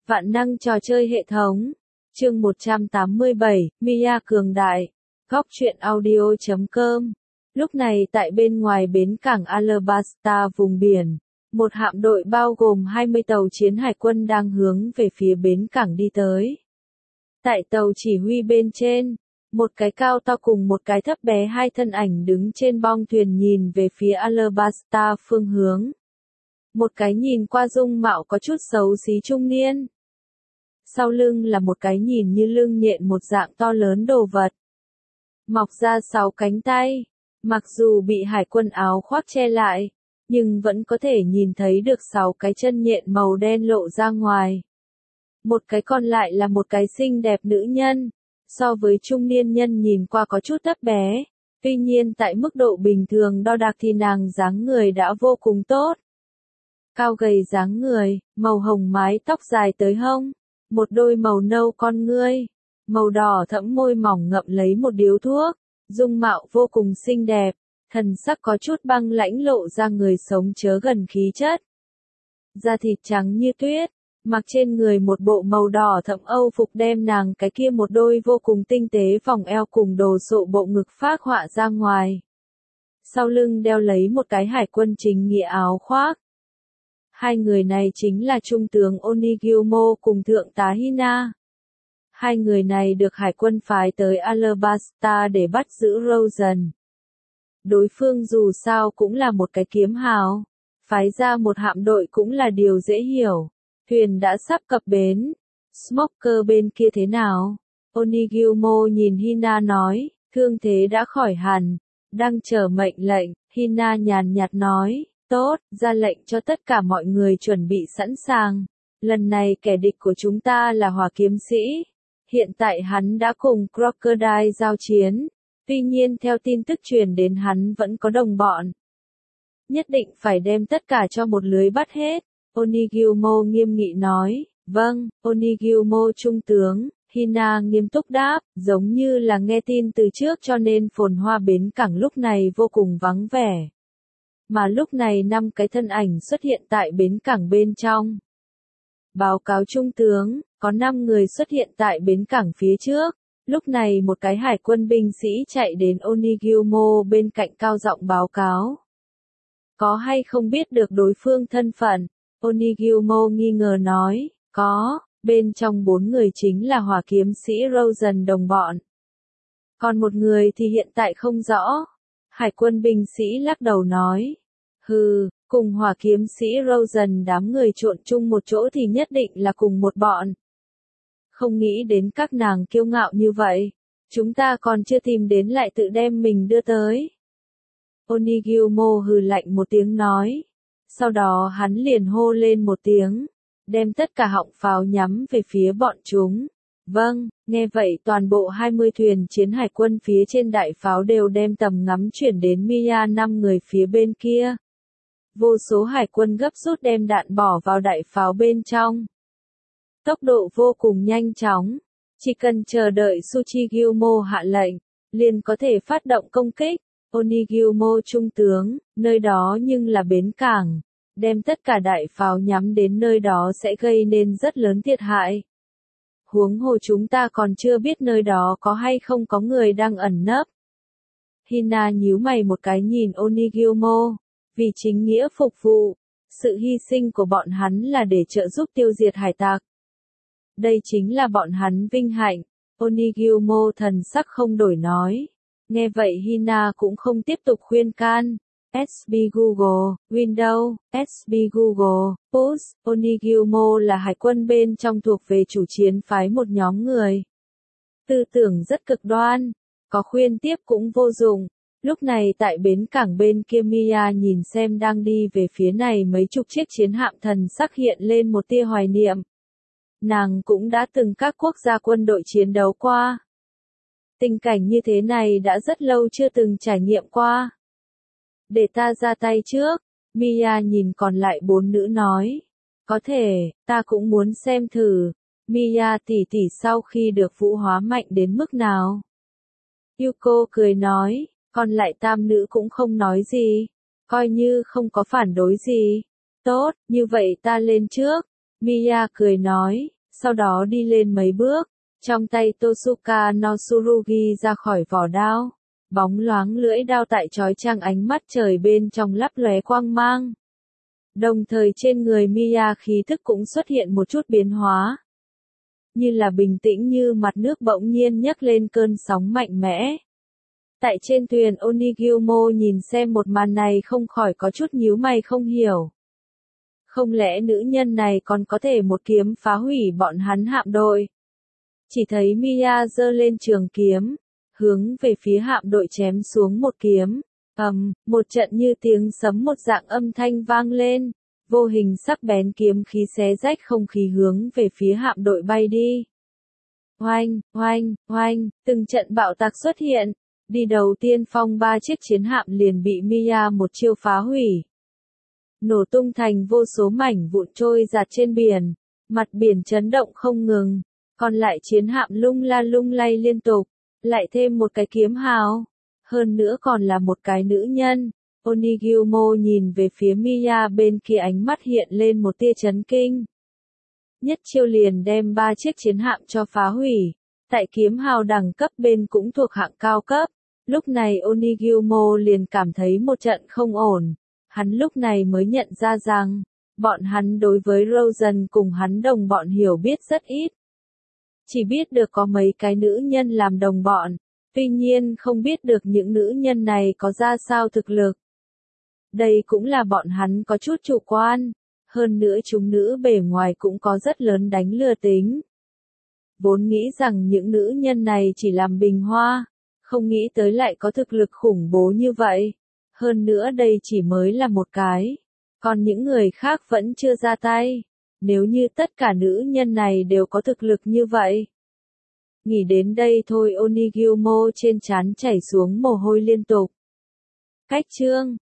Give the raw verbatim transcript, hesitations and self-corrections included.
Vạn năng trò chơi hệ thống. Chương một trăm tám mươi bảy, Mia cường đại. Góc truyện audio chấm com. Lúc này tại bên ngoài bến cảng Alabasta vùng biển, một hạm đội bao gồm hai mươi tàu chiến hải quân đang hướng về phía bến cảng đi tới. Tại tàu chỉ huy bên trên, một cái cao to cùng một cái thấp bé, hai thân ảnh đứng trên bong thuyền nhìn về phía Alabasta phương hướng. Một cái nhìn qua dung mạo có chút xấu xí trung niên. Sau lưng là một cái nhìn như lưng nhện một dạng to lớn đồ vật. Mọc ra sáu cánh tay, mặc dù bị hải quân áo khoác che lại, nhưng vẫn có thể nhìn thấy được sáu cái chân nhện màu đen lộ ra ngoài. Một cái còn lại là một cái xinh đẹp nữ nhân, so với trung niên nhân nhìn qua có chút thấp bé, tuy nhiên tại mức độ bình thường đo đạc thì nàng dáng người đã vô cùng tốt. Cao gầy dáng người, màu hồng mái tóc dài tới hông, một đôi màu nâu con ngươi, màu đỏ thẫm môi mỏng ngậm lấy một điếu thuốc, dung mạo vô cùng xinh đẹp, thần sắc có chút băng lãnh lộ ra người sống chớ gần khí chất. Da thịt trắng như tuyết, mặc trên người một bộ màu đỏ thẫm âu phục đem nàng cái kia một đôi vô cùng tinh tế vòng eo cùng đồ sộ bộ ngực phác họa ra ngoài. Sau lưng đeo lấy một cái hải quân chính nghĩa áo khoác. Hai người này chính là Trung tướng Onigilmo cùng Thượng tá Hina. Hai người này được hải quân phái tới Alabasta để bắt giữ Rosen. Đối phương dù sao cũng là một cái kiếm hào, phái ra một hạm đội cũng là điều dễ hiểu. Thuyền đã sắp cập bến. Smoker bên kia thế nào? Onigilmo nhìn Hina nói, thương thế đã khỏi hẳn, đang chờ mệnh lệnh. Hina nhàn nhạt nói, tốt, ra lệnh cho tất cả mọi người chuẩn bị sẵn sàng. Lần này kẻ địch của chúng ta là hỏa kiếm sĩ. Hiện tại hắn đã cùng Crocodile giao chiến. Tuy nhiên theo tin tức truyền đến hắn vẫn có đồng bọn. Nhất định phải đem tất cả cho một lưới bắt hết. Onigilmo nghiêm nghị nói, vâng, Onigilmo trung tướng. Hina nghiêm túc đáp, giống như là nghe tin từ trước cho nên phồn hoa bến cảng lúc này vô cùng vắng vẻ. Mà lúc này năm cái thân ảnh xuất hiện tại bến cảng bên trong. Báo cáo trung tướng, có năm người xuất hiện tại bến cảng phía trước. Lúc này một cái hải quân binh sĩ chạy đến Onigilmo bên cạnh cao giọng báo cáo. Có hay không biết được đối phương thân phận? Onigilmo nghi ngờ nói, có, bên trong bốn người chính là hỏa kiếm sĩ Rosen đồng bọn. Còn một người thì hiện tại không rõ. Hải quân binh sĩ lắc đầu nói, hừ, cùng hỏa kiếm sĩ Rosen đám người trộn chung một chỗ thì nhất định là cùng một bọn. Không nghĩ đến các nàng kiêu ngạo như vậy, chúng ta còn chưa tìm đến lại tự đem mình đưa tới. Onigilmo hừ lạnh một tiếng nói. Sau đó hắn liền hô lên một tiếng, đem tất cả họng pháo nhắm về phía bọn chúng. Vâng, nghe vậy toàn bộ hai mươi thuyền chiến hải quân phía trên đại pháo đều đem tầm ngắm chuyển đến Mia năm người phía bên kia. Vô số hải quân gấp rút đem đạn bỏ vào đại pháo bên trong. Tốc độ vô cùng nhanh chóng, chỉ cần chờ đợi Tsuchigilmo hạ lệnh, liền có thể phát động công kích. Onigilmo trung tướng, nơi đó nhưng là bến cảng, đem tất cả đại pháo nhắm đến nơi đó sẽ gây nên rất lớn thiệt hại. Huống hồ chúng ta còn chưa biết nơi đó có hay không có người đang ẩn nấp. Hina nhíu mày một cái nhìn Onigilmo, vì chính nghĩa phục vụ, sự hy sinh của bọn hắn là để trợ giúp tiêu diệt hải tặc. Đây chính là bọn hắn vinh hạnh. Onigilmo thần sắc không đổi nói. Nghe vậy Hina cũng không tiếp tục khuyên can. ét bê Google, Windows, ét bê Google, Push, Onigilmo là hải quân bên trong thuộc về chủ chiến phái một nhóm người. Tư tưởng rất cực đoan, có khuyên tiếp cũng vô dụng. Lúc này tại bến cảng bên kia Mia nhìn xem đang đi về phía này mấy chục chiếc chiến hạm thần sắc hiện lên một tia hoài niệm. Nàng cũng đã từng các quốc gia quân đội chiến đấu qua. Tình cảnh như thế này đã rất lâu chưa từng trải nghiệm qua. Để ta ra tay trước, Mia nhìn còn lại bốn nữ nói. Có thể, ta cũng muốn xem thử. Mia tỷ tỷ sau khi được vũ hóa mạnh đến mức nào. Yuko cười nói, còn lại tam nữ cũng không nói gì. Coi như không có phản đối gì. Tốt, như vậy ta lên trước. Mia cười nói, sau đó đi lên mấy bước, trong tay Tosuka no Tsurugi ra khỏi vỏ đao, bóng loáng lưỡi đao tại chói chang ánh mắt trời bên trong lấp lóe quang mang. Đồng thời trên người Miya khí thức cũng xuất hiện một chút biến hóa. Như là bình tĩnh như mặt nước bỗng nhiên nhấc lên cơn sóng mạnh mẽ. Tại trên thuyền Onigyomo nhìn xem một màn này không khỏi có chút nhíu mày không hiểu. Không lẽ nữ nhân này còn có thể một kiếm phá hủy bọn hắn hạm đội? Chỉ thấy Miya giơ lên trường kiếm, hướng về phía hạm đội chém xuống một kiếm. Ầm, một trận như tiếng sấm một dạng âm thanh vang lên, vô hình sắc bén kiếm khí xé rách không khí hướng về phía hạm đội bay đi. Oanh, oanh, oanh, từng trận bạo tạc xuất hiện, đi đầu tiên phong ba chiếc chiến hạm liền bị Miya một chiêu phá hủy. Nổ tung thành vô số mảnh vụn trôi giạt trên biển, mặt biển chấn động không ngừng, còn lại chiến hạm lung la lung lay liên tục, lại thêm một cái kiếm hào, hơn nữa còn là một cái nữ nhân. Onigyomo nhìn về phía Miya bên kia ánh mắt hiện lên một tia chấn kinh. Nhất chiêu liền đem ba chiếc chiến hạm cho phá hủy, tại kiếm hào đẳng cấp bên cũng thuộc hạng cao cấp. Lúc này Onigyomo liền cảm thấy một trận không ổn, hắn lúc này mới nhận ra rằng, bọn hắn đối với Rosen cùng hắn đồng bọn hiểu biết rất ít. Chỉ biết được có mấy cái nữ nhân làm đồng bọn, tuy nhiên không biết được những nữ nhân này có ra sao thực lực. Đây cũng là bọn hắn có chút chủ quan, hơn nữa chúng nữ bề ngoài cũng có rất lớn đánh lừa tính. Vốn nghĩ rằng những nữ nhân này chỉ làm bình hoa, không nghĩ tới lại có thực lực khủng bố như vậy. Hơn nữa đây chỉ mới là một cái, còn những người khác vẫn chưa ra tay. Nếu như tất cả nữ nhân này đều có thực lực như vậy. Nghĩ đến đây thôi Onigyomo trên trán chảy xuống mồ hôi liên tục. Cách chương